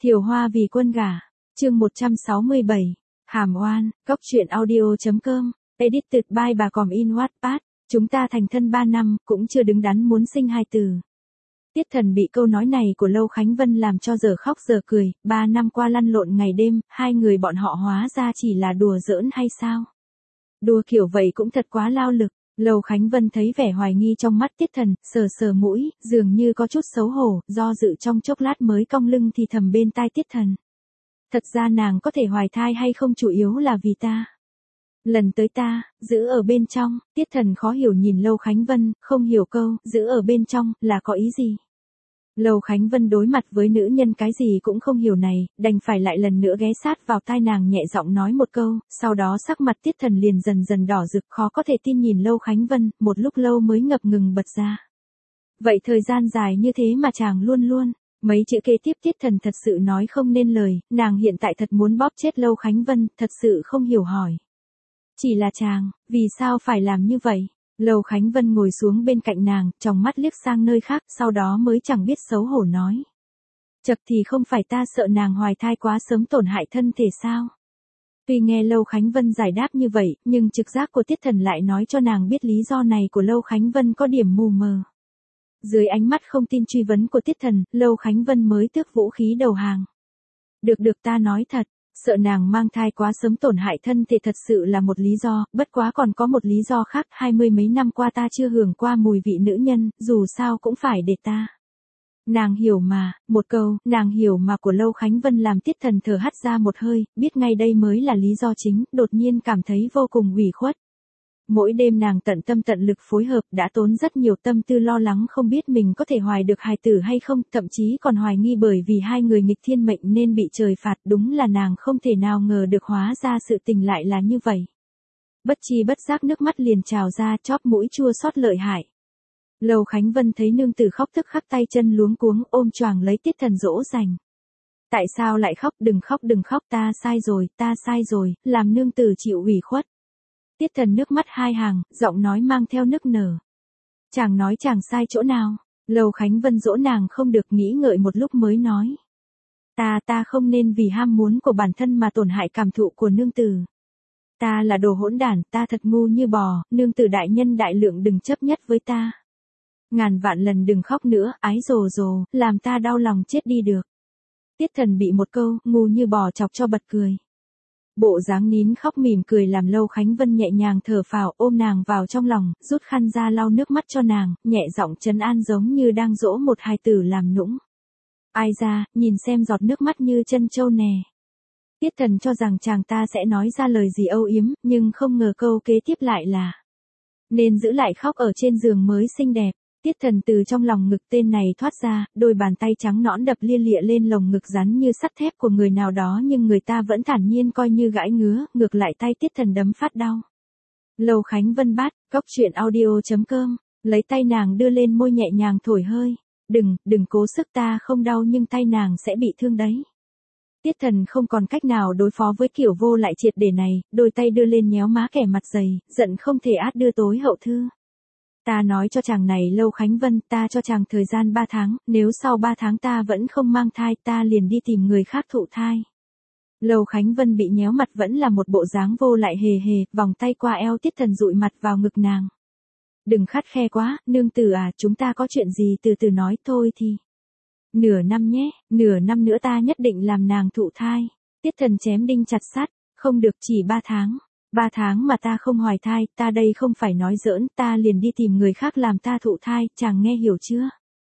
Thiều Hoa vì quân gả. Chương 167. Hàm oan. Cóc truyện audio.com. Edited by bà Còm in Wattpad. Chúng ta thành thân 3 năm, cũng chưa đứng đắn muốn sinh hai từ. Tiết Thần bị câu nói này của Lâu Khánh Vân làm cho giờ khóc giờ cười. 3 năm qua lăn lộn ngày đêm, hai người bọn họ hóa ra chỉ là đùa giỡn hay sao? Đùa kiểu vậy cũng thật quá lao lực. Lâu Khánh Vân thấy vẻ hoài nghi trong mắt Tiết Thần, sờ sờ mũi, dường như có chút xấu hổ, do dự trong chốc lát mới cong lưng thì thầm bên tai Tiết Thần. Thật ra nàng có thể hoài thai hay không chủ yếu là vì ta. Lần tới ta, giữ ở bên trong. Tiết Thần khó hiểu nhìn Lâu Khánh Vân, không hiểu câu, giữ ở bên trong, là có ý gì. Lâu Khánh Vân đối mặt với nữ nhân cái gì cũng không hiểu này, đành phải lại lần nữa ghé sát vào tai nàng nhẹ giọng nói một câu, sau đó sắc mặt Tiết Thần liền dần dần đỏ rực, khó có thể tin nhìn Lâu Khánh Vân, một lúc lâu mới ngập ngừng bật ra. Vậy thời gian dài như thế mà chàng luôn luôn. Mấy chữ kế tiếp Tiết Thần thật sự nói không nên lời, nàng hiện tại thật muốn bóp chết Lâu Khánh Vân, thật sự không hiểu hỏi. Chỉ là chàng, vì sao phải làm như vậy? Lâu Khánh Vân ngồi xuống bên cạnh nàng, tròng mắt liếc sang nơi khác, sau đó mới chẳng biết xấu hổ nói. Chật thì không phải ta sợ nàng hoài thai quá sớm tổn hại thân thể sao? Tuy nghe Lâu Khánh Vân giải đáp như vậy, nhưng trực giác của Tiết Thần lại nói cho nàng biết lý do này của Lâu Khánh Vân có điểm mù mờ. Dưới ánh mắt không tin truy vấn của Tiết Thần, Lâu Khánh Vân mới tước vũ khí đầu hàng. Được ta nói thật. Sợ nàng mang thai quá sớm tổn hại thân thể thật sự là một lý do, bất quá còn có một lý do khác, 20 mấy năm qua ta chưa hưởng qua mùi vị nữ nhân, dù sao cũng phải để ta. Nàng hiểu mà, một câu, nàng hiểu mà của Lâu Khánh Vân làm Tiết Thần thở hắt ra một hơi, biết ngay đây mới là lý do chính, đột nhiên cảm thấy vô cùng ủy khuất. Mỗi đêm nàng tận tâm tận lực phối hợp, đã tốn rất nhiều tâm tư lo lắng không biết mình có thể hoài được hài tử hay không, thậm chí còn hoài nghi bởi vì hai người nghịch thiên mệnh nên bị trời phạt, đúng là nàng không thể nào ngờ được hóa ra sự tình lại là như vậy. Bất chi bất giác nước mắt liền trào ra, chóp mũi chua xót lợi hại. Lâu Khánh Vân thấy nương tử khóc tức khắc tay chân luống cuống, ôm choàng lấy Tiết Thần dỗ dành. Tại sao lại khóc, đừng khóc, ta sai rồi, làm nương tử chịu ủy khuất. Tiết Thần nước mắt hai hàng, giọng nói mang theo nức nở. Chàng nói chàng sai chỗ nào? Lâu Khánh Vân dỗ nàng không được, nghĩ ngợi một lúc mới nói. Ta không nên vì ham muốn của bản thân mà tổn hại cảm thụ của nương tử. Ta là đồ hỗn đản, ta thật ngu như bò, nương tử đại nhân đại lượng đừng chấp nhất với ta. Ngàn vạn lần đừng khóc nữa, ái rồ, làm ta đau lòng chết đi được. Tiết Thần bị một câu, ngu như bò chọc cho bật cười. Bộ dáng nín khóc mỉm cười làm Lâu Khánh Vân nhẹ nhàng thở phào, ôm nàng vào trong lòng, rút khăn ra lau nước mắt cho nàng, nhẹ giọng trấn an giống như đang dỗ một hài tử làm nũng. Ai ra, nhìn xem giọt nước mắt như chân trâu nè. Tiết Thần cho rằng chàng ta sẽ nói ra lời gì âu yếm, nhưng không ngờ câu kế tiếp lại là nên giữ lại khóc ở trên giường mới xinh đẹp. Tiết Thần từ trong lòng ngực tên này thoát ra, đôi bàn tay trắng nõn đập lia lịa lên lồng ngực rắn như sắt thép của người nào đó nhưng người ta vẫn thản nhiên coi như gãi ngứa, ngược lại tay Tiết Thần đấm phát đau. Lâu Khánh Vân bát, cóc truyện audio.com, lấy tay nàng đưa lên môi nhẹ nhàng thổi hơi. Đừng cố sức, ta không đau nhưng tay nàng sẽ bị thương đấy. Tiết Thần không còn cách nào đối phó với kiểu vô lại triệt để này, đôi tay đưa lên nhéo má kẻ mặt dày, giận không thể át đưa tối hậu thư. Ta nói cho chàng này Lâu Khánh Vân, ta cho chàng thời gian 3 tháng, nếu sau 3 tháng ta vẫn không mang thai ta liền đi tìm người khác thụ thai. Lâu Khánh Vân bị nhéo mặt vẫn là một bộ dáng vô lại hề, vòng tay qua eo Tiết Thần dụi mặt vào ngực nàng. Đừng khắt khe quá, nương tử à, chúng ta có chuyện gì từ từ nói thôi thì. Nửa năm nhé, nửa năm nữa ta nhất định làm nàng thụ thai. Tiết Thần chém đinh chặt sắt, không được chỉ 3 tháng. 3 tháng mà ta không hoài thai, ta đây không phải nói giỡn, ta liền đi tìm người khác làm ta thụ thai, chàng nghe hiểu chưa?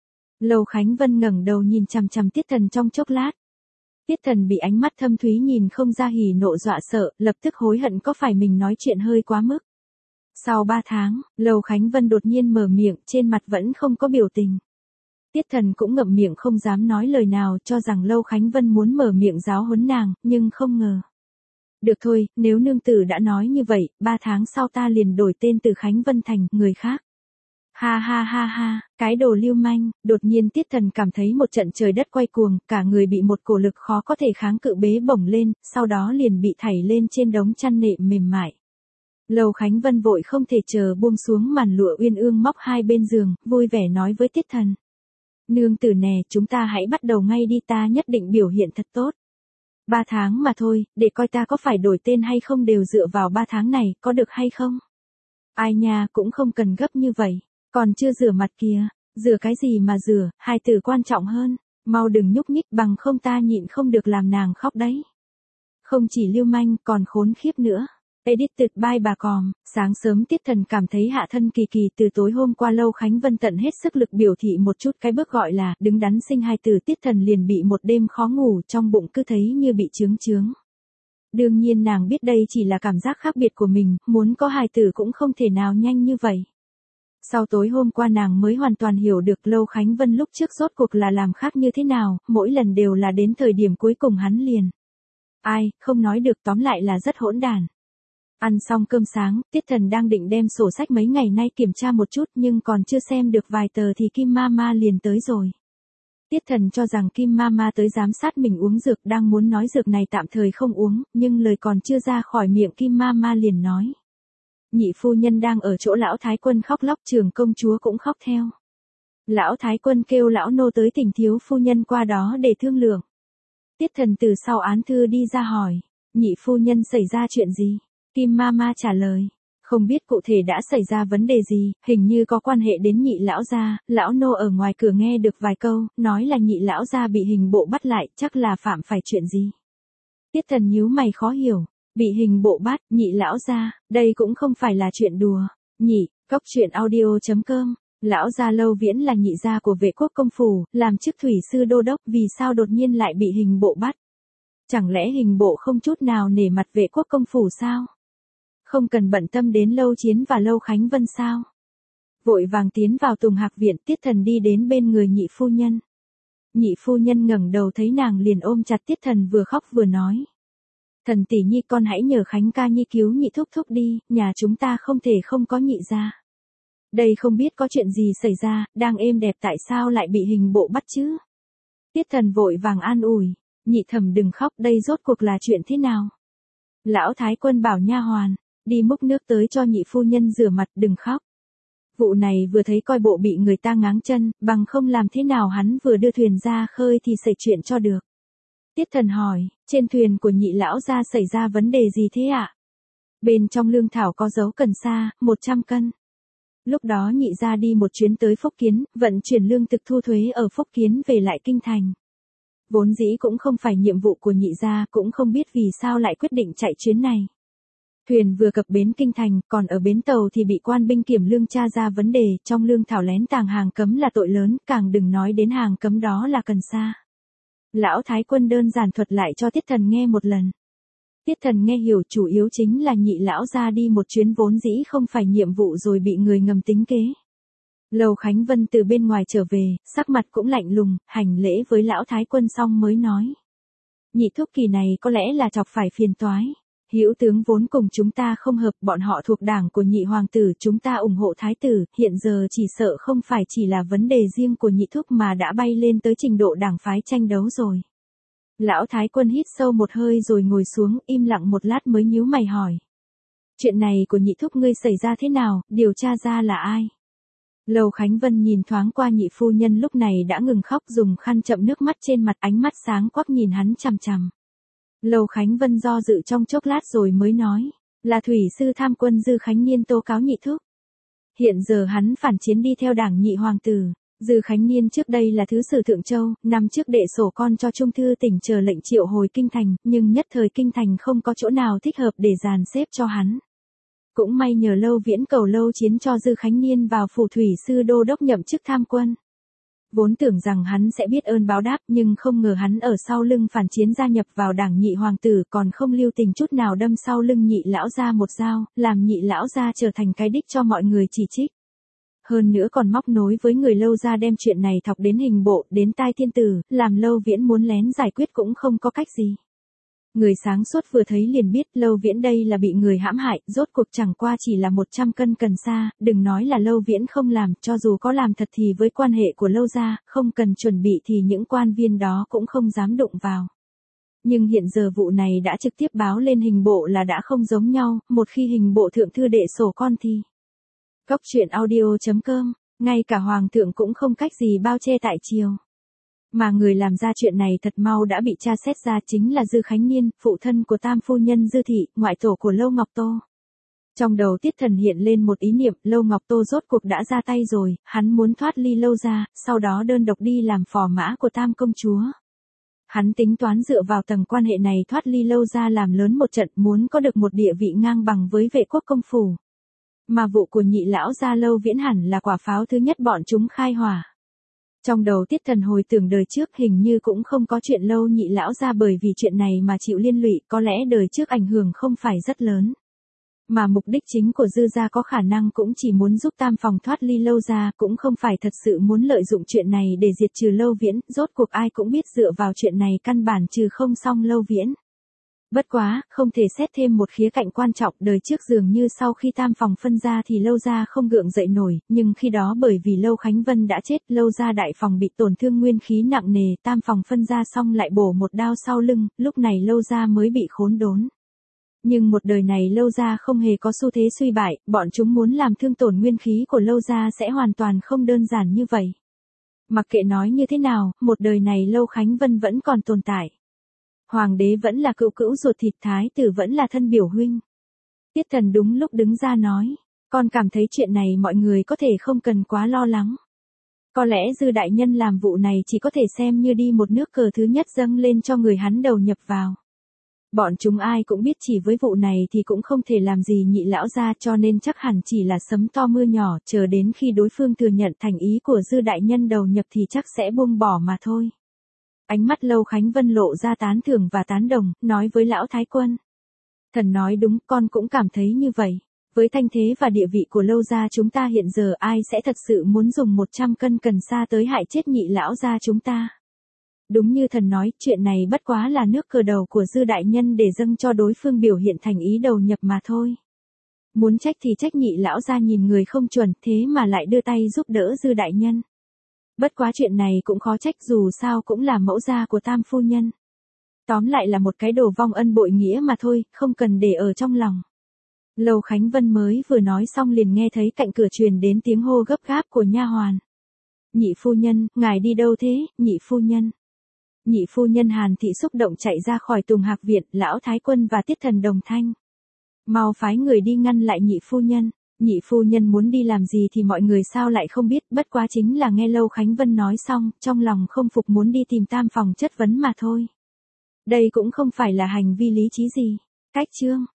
Lâu Khánh Vân ngẩng đầu nhìn chằm chằm Tiết Thần trong chốc lát. Tiết Thần bị ánh mắt thâm thúy nhìn không ra hỉ nộ dọa sợ, lập tức hối hận có phải mình nói chuyện hơi quá mức. Sau 3 tháng, Lâu Khánh Vân đột nhiên mở miệng, trên mặt vẫn không có biểu tình. Tiết Thần cũng ngậm miệng không dám nói lời nào, cho rằng Lâu Khánh Vân muốn mở miệng giáo huấn nàng, nhưng không ngờ. Được thôi, nếu nương tử đã nói như vậy, 3 tháng sau ta liền đổi tên từ Khánh Vân thành người khác. Ha, cái đồ lưu manh, đột nhiên Tiết Thần cảm thấy một trận trời đất quay cuồng, cả người bị một cổ lực khó có thể kháng cự bế bổng lên, sau đó liền bị thảy lên trên đống chăn nệm mềm mại. Lâu Khánh Vân vội không thể chờ buông xuống màn lụa uyên ương móc hai bên giường, vui vẻ nói với Tiết Thần. Nương tử nè, chúng ta hãy bắt đầu ngay đi, ta nhất định biểu hiện thật tốt. 3 tháng mà thôi, để coi ta có phải đổi tên hay không đều dựa vào 3 tháng này, có được hay không? Ai nha, cũng không cần gấp như vậy. Còn chưa rửa mặt kìa. Rửa cái gì mà rửa, hai từ quan trọng hơn. Mau đừng nhúc nhích, bằng không ta nhịn không được làm nàng khóc đấy. Không chỉ lưu manh, còn khốn khiếp nữa. Edited by bà Còm. Sáng sớm Tiết Thần cảm thấy hạ thân kỳ kỳ, từ tối hôm qua Lâu Khánh Vân tận hết sức lực biểu thị một chút cái bước gọi là đứng đắn sinh hai từ, Tiết Thần liền bị một đêm khó ngủ, trong bụng cứ thấy như bị chướng chướng. Đương nhiên nàng biết đây chỉ là cảm giác khác biệt của mình, muốn có hài tử cũng không thể nào nhanh như vậy. Sau tối hôm qua nàng mới hoàn toàn hiểu được Lâu Khánh Vân lúc trước rốt cuộc là làm khác như thế nào, mỗi lần đều là đến thời điểm cuối cùng hắn liền. Ai, không nói được, tóm lại là rất hỗn đản. Ăn xong cơm sáng, Tiết Thần đang định đem sổ sách mấy ngày nay kiểm tra một chút nhưng còn chưa xem được vài tờ thì Kim Mama liền tới rồi. Tiết Thần cho rằng Kim Mama tới giám sát mình uống dược, đang muốn nói dược này tạm thời không uống, nhưng lời còn chưa ra khỏi miệng Kim Mama liền nói. Nhị phu nhân đang ở chỗ lão thái quân khóc lóc, Trường công chúa cũng khóc theo. Lão thái quân kêu lão nô tới thỉnh thiếu phu nhân qua đó để thương lượng. Tiết Thần từ sau án thư đi ra hỏi, nhị phu nhân xảy ra chuyện gì? Kim Mama trả lời, không biết cụ thể đã xảy ra vấn đề gì, hình như có quan hệ đến nhị lão gia, lão nô ở ngoài cửa nghe được vài câu, nói là nhị lão gia bị hình bộ bắt lại, chắc là phạm phải chuyện gì. Tiết Thần nhíu mày khó hiểu, bị hình bộ bắt, nhị lão gia, đây cũng không phải là chuyện đùa. Nhị, Cóc Truyện Audio.com, lão gia Lâu Viễn là nhị gia của Vệ Quốc công phủ, làm chức thủy sư đô đốc, vì sao đột nhiên lại bị hình bộ bắt? Chẳng lẽ hình bộ không chút nào nể mặt Vệ Quốc công phủ sao? Không cần bận tâm đến Lâu Chiến và Lâu Khánh Vân sao? Vội vàng tiến vào Tùng Hạc viện, Tiết Thần đi đến bên người nhị phu nhân. Nhị phu nhân ngẩng đầu thấy nàng liền ôm chặt Tiết Thần, vừa khóc vừa nói. Thần tỷ nhi, con hãy nhờ Khánh ca nhi cứu nhị thúc thúc đi, nhà chúng ta không thể không có nhị gia. Đây không biết có chuyện gì xảy ra, đang êm đẹp tại sao lại bị hình bộ bắt chứ? Tiết Thần vội vàng an ủi, nhị thẩm đừng khóc, đây rốt cuộc là chuyện thế nào? Lão thái quân bảo nha hoàn, đi múc nước tới cho nhị phu nhân rửa mặt, đừng khóc. Vụ này vừa thấy coi bộ bị người ta ngáng chân, bằng không làm thế nào hắn vừa đưa thuyền ra khơi thì xảy chuyện cho được. Tiết Thần hỏi, trên thuyền của nhị lão gia xảy ra vấn đề gì thế ạ? Bên trong lương thảo có dấu cần sa, 100 cân. Lúc đó nhị gia đi một chuyến tới Phúc Kiến, vận chuyển lương thực thu thuế ở Phúc Kiến về lại kinh thành. Vốn dĩ cũng không phải nhiệm vụ của nhị gia, cũng không biết vì sao lại quyết định chạy chuyến này. Thuyền vừa cập bến kinh thành, còn ở bến tàu thì bị quan binh kiểm lương tra ra vấn đề, trong lương thảo lén tàng hàng cấm là tội lớn, càng đừng nói đến hàng cấm đó là cần sa. Lão thái quân đơn giản thuật lại cho Tiết Thần nghe một lần. Tiết Thần nghe hiểu, chủ yếu chính là nhị lão ra đi một chuyến vốn dĩ không phải nhiệm vụ rồi bị người ngầm tính kế. Lâu Khánh Vân từ bên ngoài trở về, sắc mặt cũng lạnh lùng, hành lễ với lão thái quân xong mới nói. Nhị thúc kỳ này có lẽ là chọc phải phiền toái. Hữu tướng vốn cùng chúng ta không hợp, bọn họ thuộc đảng của nhị hoàng tử, chúng ta ủng hộ thái tử, hiện giờ chỉ sợ không phải chỉ là vấn đề riêng của nhị thúc mà đã bay lên tới trình độ đảng phái tranh đấu rồi. Lão thái quân hít sâu một hơi rồi ngồi xuống, im lặng một lát mới nhíu mày hỏi. Chuyện này của nhị thúc ngươi xảy ra thế nào, điều tra ra là ai? Lâu Khánh Vân nhìn thoáng qua nhị phu nhân lúc này đã ngừng khóc, dùng khăn chậm nước mắt trên mặt, ánh mắt sáng quắc nhìn hắn chằm chằm. Lâu Khánh Vân do dự trong chốc lát rồi mới nói, là thủy sư tham quân Dư Khánh Niên tố cáo nhị thúc. Hiện giờ hắn phản chiến đi theo đảng nhị hoàng tử. Dư Khánh Niên trước đây là thứ sử Thượng Châu, năm trước đệ sổ con cho Trung thư tỉnh chờ lệnh triệu hồi kinh thành, nhưng nhất thời kinh thành không có chỗ nào thích hợp để dàn xếp cho hắn. Cũng may nhờ Lâu Viễn cầu Lâu Chiến cho Dư Khánh Niên vào phủ thủy sư đô đốc nhậm chức tham quân. Vốn tưởng rằng hắn sẽ biết ơn báo đáp, nhưng không ngờ hắn ở sau lưng phản chiến gia nhập vào đảng nhị hoàng tử, còn không lưu tình chút nào đâm sau lưng nhị lão gia một dao, làm nhị lão gia trở thành cái đích cho mọi người chỉ trích. Hơn nữa còn móc nối với người Lâu gia đem chuyện này thọc đến hình bộ, đến tai thiên tử, làm Lâu Viễn muốn lén giải quyết cũng không có cách gì. Người sáng suốt vừa thấy liền biết Lâu Viễn đây là bị người hãm hại, rốt cuộc chẳng qua chỉ là 100 cân cần sa, đừng nói là Lâu Viễn không làm, cho dù có làm thật thì với quan hệ của Lâu gia, không cần chuẩn bị thì những quan viên đó cũng không dám đụng vào. Nhưng hiện giờ vụ này đã trực tiếp báo lên hình bộ là đã không giống nhau, một khi hình bộ thượng thư đệ sổ con thì. Cóc Truyện Audio.com Ngay cả hoàng thượng cũng không cách gì bao che tại triều. Mà người làm ra chuyện này thật mau đã bị tra xét ra chính là Dư Khánh Niên, phụ thân của tam phu nhân Dư Thị, ngoại tổ của Lâu Ngọc Tô. Trong đầu Tiết Thần hiện lên một ý niệm, Lâu Ngọc Tô rốt cuộc đã ra tay rồi, hắn muốn thoát ly Lâu gia, sau đó đơn độc đi làm phò mã của tam công chúa. Hắn tính toán dựa vào tầng quan hệ này thoát ly Lâu gia làm lớn một trận, muốn có được một địa vị ngang bằng với Vệ Quốc công phủ. Mà vụ của nhị lão gia Lâu Viễn hẳn là quả pháo thứ nhất bọn chúng khai hỏa. Trong đầu Tiết Thần hồi tưởng đời trước hình như cũng không có chuyện Lâu nhị lão gia bởi vì chuyện này mà chịu liên lụy, có lẽ đời trước ảnh hưởng không phải rất lớn. Mà mục đích chính của Dư gia có khả năng cũng chỉ muốn giúp tam phòng thoát ly Lâu gia, cũng không phải thật sự muốn lợi dụng chuyện này để diệt trừ Lâu Viễn, rốt cuộc ai cũng biết dựa vào chuyện này căn bản trừ không xong Lâu Viễn. Bất quá, không thể xét thêm một khía cạnh quan trọng, đời trước dường như sau khi tam phòng phân ra thì Lâu gia không gượng dậy nổi, nhưng khi đó bởi vì Lâu Khánh Vân đã chết, Lâu gia đại phòng bị tổn thương nguyên khí nặng nề, tam phòng phân ra xong lại bổ một đao sau lưng, lúc này Lâu gia mới bị khốn đốn. Nhưng một đời này Lâu gia không hề có xu thế suy bại, bọn chúng muốn làm thương tổn nguyên khí của Lâu gia sẽ hoàn toàn không đơn giản như vậy. Mặc kệ nói như thế nào, một đời này Lâu Khánh Vân vẫn còn tồn tại. Hoàng đế vẫn là cữu cữu ruột thịt, thái tử vẫn là thân biểu huynh. Tiết Thần đúng lúc đứng ra nói, con cảm thấy chuyện này mọi người có thể không cần quá lo lắng. Có lẽ Dư đại nhân làm vụ này chỉ có thể xem như đi một nước cờ thứ nhất dâng lên cho người hắn đầu nhập vào. Bọn chúng ai cũng biết chỉ với vụ này thì cũng không thể làm gì nhị lão gia, cho nên chắc hẳn chỉ là sấm to mưa nhỏ, chờ đến khi đối phương thừa nhận thành ý của Dư đại nhân đầu nhập thì chắc sẽ buông bỏ mà thôi. Ánh mắt Lâu Khánh Vân lộ ra tán thưởng và tán đồng, nói với lão thái quân. Thần nói đúng, con cũng cảm thấy như vậy. Với thanh thế và địa vị của Lâu gia chúng ta hiện giờ, ai sẽ thật sự muốn dùng 100 cân cần sa tới hại chết nhị lão gia chúng ta. Đúng như thần nói, chuyện này bất quá là nước cờ đầu của Dư đại nhân để dâng cho đối phương biểu hiện thành ý đầu nhập mà thôi. Muốn trách thì trách nhị lão gia nhìn người không chuẩn, thế mà lại đưa tay giúp đỡ Dư đại nhân. Bất quá chuyện này cũng khó trách, dù sao cũng là mẫu gia của tam phu nhân. Tóm lại là một cái đồ vong ân bội nghĩa mà thôi, không cần để ở trong lòng. Lâu Khánh Vân mới vừa nói xong liền nghe thấy cạnh cửa truyền đến tiếng hô gấp gáp của nha hoàn. Nhị phu nhân, ngài đi đâu thế, nhị phu nhân? Nhị phu nhân Hàn Thị xúc động chạy ra khỏi Tùng Hạc viện, lão thái quân và Tiết Thần đồng thanh. Mau phái người đi ngăn lại nhị phu nhân. Nhị phu nhân muốn đi làm gì thì mọi người sao lại không biết, bất quá chính là nghe Lâu Khánh Vân nói xong, trong lòng không phục muốn đi tìm tam phòng chất vấn mà thôi. Đây cũng không phải là hành vi lý trí gì. Cách chương